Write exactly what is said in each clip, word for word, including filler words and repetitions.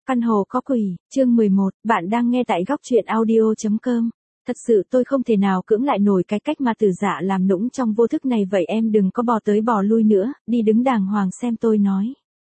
Căn hồ có quỷ, chương mười một, bạn đang nghe tại góc truyện audio.com. Thật sự tôi không thể nào cưỡng lại nổi cái cách mà Tử Dạ làm nũng trong vô thức này, vậy em đừng có bò tới bò lui nữa, đi đứng đàng hoàng xem tôi nói.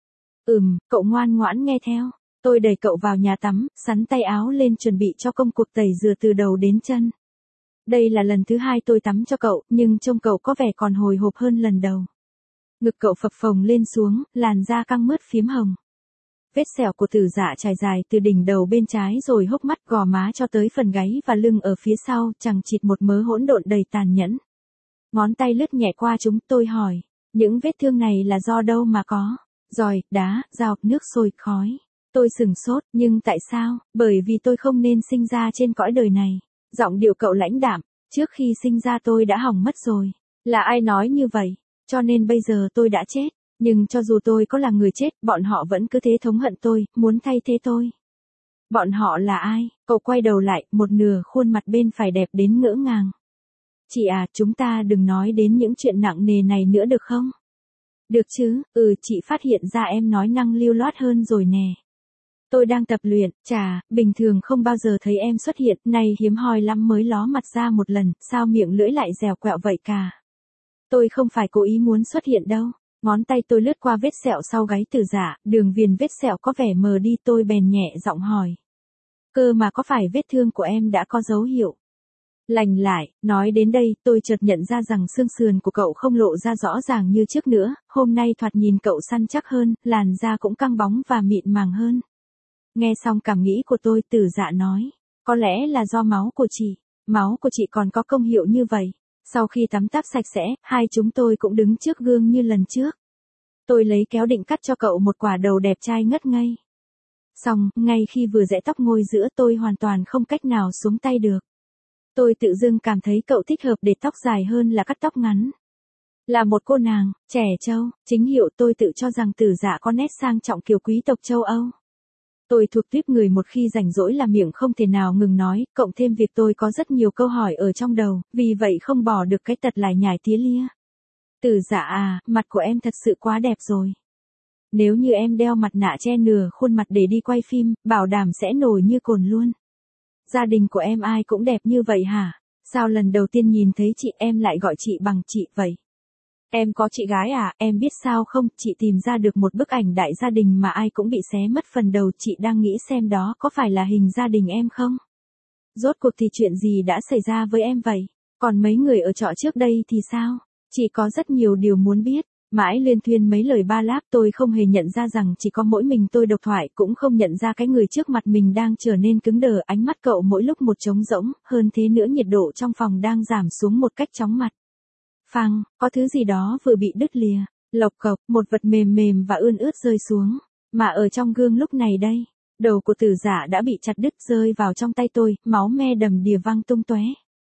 Ừm, cậu ngoan ngoãn nghe theo. Tôi đẩy cậu vào nhà tắm, sắn tay áo lên chuẩn bị cho công cuộc tẩy rửa từ đầu đến chân. Đây là lần thứ hai tôi tắm cho cậu, nhưng trông cậu có vẻ còn hồi hộp hơn lần đầu. Ngực cậu phập phồng lên xuống, làn da căng mướt phiếm hồng. Vết sẹo của Tử Dạ trải dài từ đỉnh đầu bên trái rồi hốc mắt, gò má cho tới phần gáy và lưng ở phía sau, chằng chịt một mớ hỗn độn đầy tàn nhẫn. Ngón tay lướt nhẹ qua chúng, tôi hỏi, những vết thương này là do đâu mà có? Giòi, đá, dao, nước sôi, khói. Tôi sừng sốt, nhưng tại sao? Bởi vì tôi không nên sinh ra trên cõi đời này. Giọng điệu cậu lãnh đạm, trước khi sinh ra tôi đã hỏng mất rồi. Là ai nói như vậy? Cho nên bây giờ tôi đã chết. Nhưng cho dù tôi có là người chết, bọn họ vẫn cứ thế thống hận tôi, muốn thay thế tôi. Bọn họ là ai? Cậu quay đầu lại, một nửa khuôn mặt bên phải đẹp đến ngỡ ngàng. Chị à, chúng ta đừng nói đến những chuyện nặng nề này nữa được không? Được chứ, ừ, chị phát hiện ra em nói năng lưu loát hơn rồi nè. Tôi đang tập luyện, chà, bình thường không bao giờ thấy em xuất hiện, này hiếm hoi lắm mới ló mặt ra một lần, sao miệng lưỡi lại dẻo quẹo vậy cả. Tôi không phải cố ý muốn xuất hiện đâu. Ngón tay tôi lướt qua vết sẹo sau gáy Tử Dạ, đường viền vết sẹo có vẻ mờ đi, tôi bèn nhẹ giọng hỏi. Cơ mà có phải vết thương của em đã có dấu hiệu lành lại? Nói đến đây, tôi chợt nhận ra rằng xương sườn của cậu không lộ ra rõ ràng như trước nữa, hôm nay thoạt nhìn cậu săn chắc hơn, làn da cũng căng bóng và mịn màng hơn. Nghe xong cảm nghĩ của tôi, Tử Dạ nói, có lẽ là do máu của chị, máu của chị còn có công hiệu như vậy. Sau khi tắm táp sạch sẽ, hai chúng tôi cũng đứng trước gương như lần trước. Tôi lấy kéo định cắt cho cậu một quả đầu đẹp trai ngất ngây. Xong, ngay khi vừa rẽ tóc ngôi giữa, tôi hoàn toàn không cách nào xuống tay được. Tôi tự dưng cảm thấy cậu thích hợp để tóc dài hơn là cắt tóc ngắn. Là một cô nàng, trẻ trâu, chính hiệu, tôi tự cho rằng Tử Dạ có nét sang trọng kiểu quý tộc châu Âu. Tôi thuộc tuýp người một khi rảnh rỗi là miệng không thể nào ngừng nói, cộng thêm việc tôi có rất nhiều câu hỏi ở trong đầu, vì vậy không bỏ được cái tật lải nhải tía lia. Tử Dạ à, mặt của em thật sự quá đẹp rồi. Nếu như em đeo mặt nạ che nửa khuôn mặt để đi quay phim, bảo đảm sẽ nổi như cồn luôn. Gia đình của em ai cũng đẹp như vậy hả? Sao lần đầu tiên nhìn thấy chị em lại gọi chị bằng chị vậy? Em có chị gái à, em biết sao không, chị tìm ra được một bức ảnh đại gia đình mà ai cũng bị xé mất phần đầu, chị đang nghĩ xem đó có phải là hình gia đình em không? Rốt cuộc thì chuyện gì đã xảy ra với em vậy? Còn mấy người ở trọ trước đây thì sao? Chị có rất nhiều điều muốn biết. Mãi luyên thuyên mấy lời ba láp, tôi không hề nhận ra rằng chỉ có mỗi mình tôi độc thoại, cũng không nhận ra cái người trước mặt mình đang trở nên cứng đờ, ánh mắt cậu mỗi lúc một trống rỗng, hơn thế nữa nhiệt độ trong phòng đang giảm xuống một cách chóng mặt. Phăng, có thứ gì đó vừa bị đứt lìa, lộc cộc, một vật mềm mềm và ươn ướt rơi xuống. Mà ở trong gương lúc này đây, đầu của Tử Dạ đã bị chặt đứt rơi vào trong tay tôi, máu me đầm đìa văng tung tóe.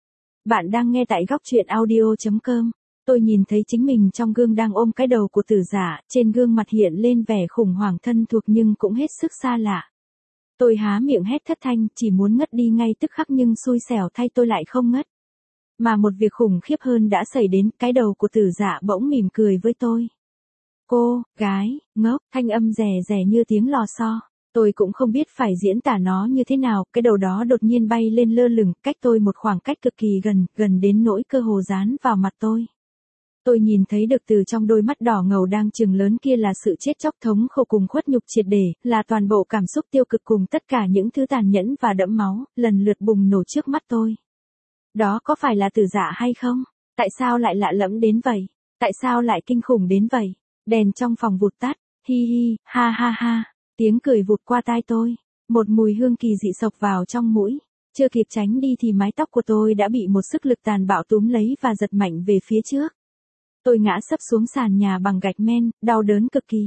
Bạn đang nghe tại góc truyện audio.com. Tôi nhìn thấy chính mình trong gương đang ôm cái đầu của Tử Dạ, trên gương mặt hiện lên vẻ khủng hoảng thân thuộc nhưng cũng hết sức xa lạ. Tôi há miệng hét thất thanh, chỉ muốn ngất đi ngay tức khắc nhưng xui xẻo thay tôi lại không ngất. Mà một việc khủng khiếp hơn đã xảy đến, cái đầu của Tử Dạ bỗng mỉm cười với tôi. Cô, gái, ngốc, thanh âm rè rè như tiếng lò xo. Tôi cũng không biết phải diễn tả nó như thế nào, cái đầu đó đột nhiên bay lên lơ lửng, cách tôi một khoảng cách cực kỳ gần, gần đến nỗi cơ hồ dán vào mặt tôi. Tôi nhìn thấy được từ trong đôi mắt đỏ ngầu đang trừng lớn kia là sự chết chóc thống khổ cùng khuất nhục triệt để, là toàn bộ cảm xúc tiêu cực cùng tất cả những thứ tàn nhẫn và đẫm máu, lần lượt bùng nổ trước mắt tôi. Đó có phải là Tử Dạ hay không? Tại sao lại lạ lẫm đến vậy? Tại sao lại kinh khủng đến vậy? Đèn trong phòng vụt tắt, hi hi, ha ha ha, tiếng cười vụt qua tai tôi, một mùi hương kỳ dị xộc vào trong mũi. Chưa kịp tránh đi thì mái tóc của tôi đã bị một sức lực tàn bạo túm lấy và giật mạnh về phía trước. Tôi ngã sấp xuống sàn nhà bằng gạch men, đau đớn cực kỳ.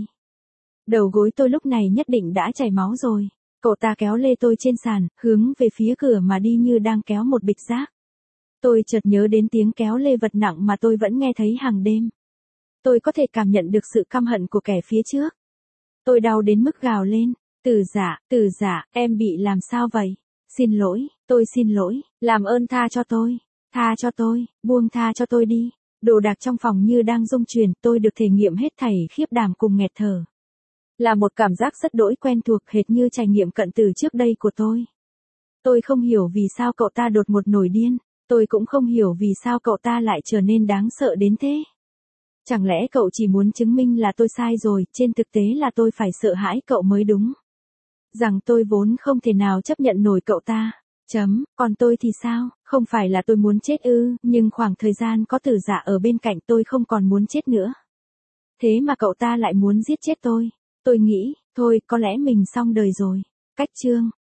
Đầu gối tôi lúc này nhất định đã chảy máu rồi. Cậu ta kéo lê tôi trên sàn, hướng về phía cửa mà đi như đang kéo một bịch rác. Tôi chợt nhớ đến tiếng kéo lê vật nặng mà tôi vẫn nghe thấy hàng đêm. Tôi có thể cảm nhận được sự căm hận của kẻ phía trước. Tôi đau đến mức gào lên. Tử Dạ, Tử Dạ, em bị làm sao vậy? Xin lỗi, tôi xin lỗi, làm ơn tha cho tôi. Tha cho tôi, buông tha cho tôi đi. Đồ đạc trong phòng như đang rung chuyển, tôi được thể nghiệm hết thảy khiếp đảm cùng nghẹt thở. Là một cảm giác rất đỗi quen thuộc hệt như trải nghiệm cận tử trước đây của tôi. Tôi không hiểu vì sao cậu ta đột ngột nổi điên, tôi cũng không hiểu vì sao cậu ta lại trở nên đáng sợ đến thế. Chẳng lẽ cậu chỉ muốn chứng minh là tôi sai rồi, trên thực tế là tôi phải sợ hãi cậu mới đúng. Rằng tôi vốn không thể nào chấp nhận nổi cậu ta. Chấm, còn tôi thì sao, không phải là tôi muốn chết ư, nhưng khoảng thời gian có Tử Dạ ở bên cạnh tôi không còn muốn chết nữa. Thế mà cậu ta lại muốn giết chết tôi. Tôi nghĩ, thôi, có lẽ mình xong đời rồi. Cách chương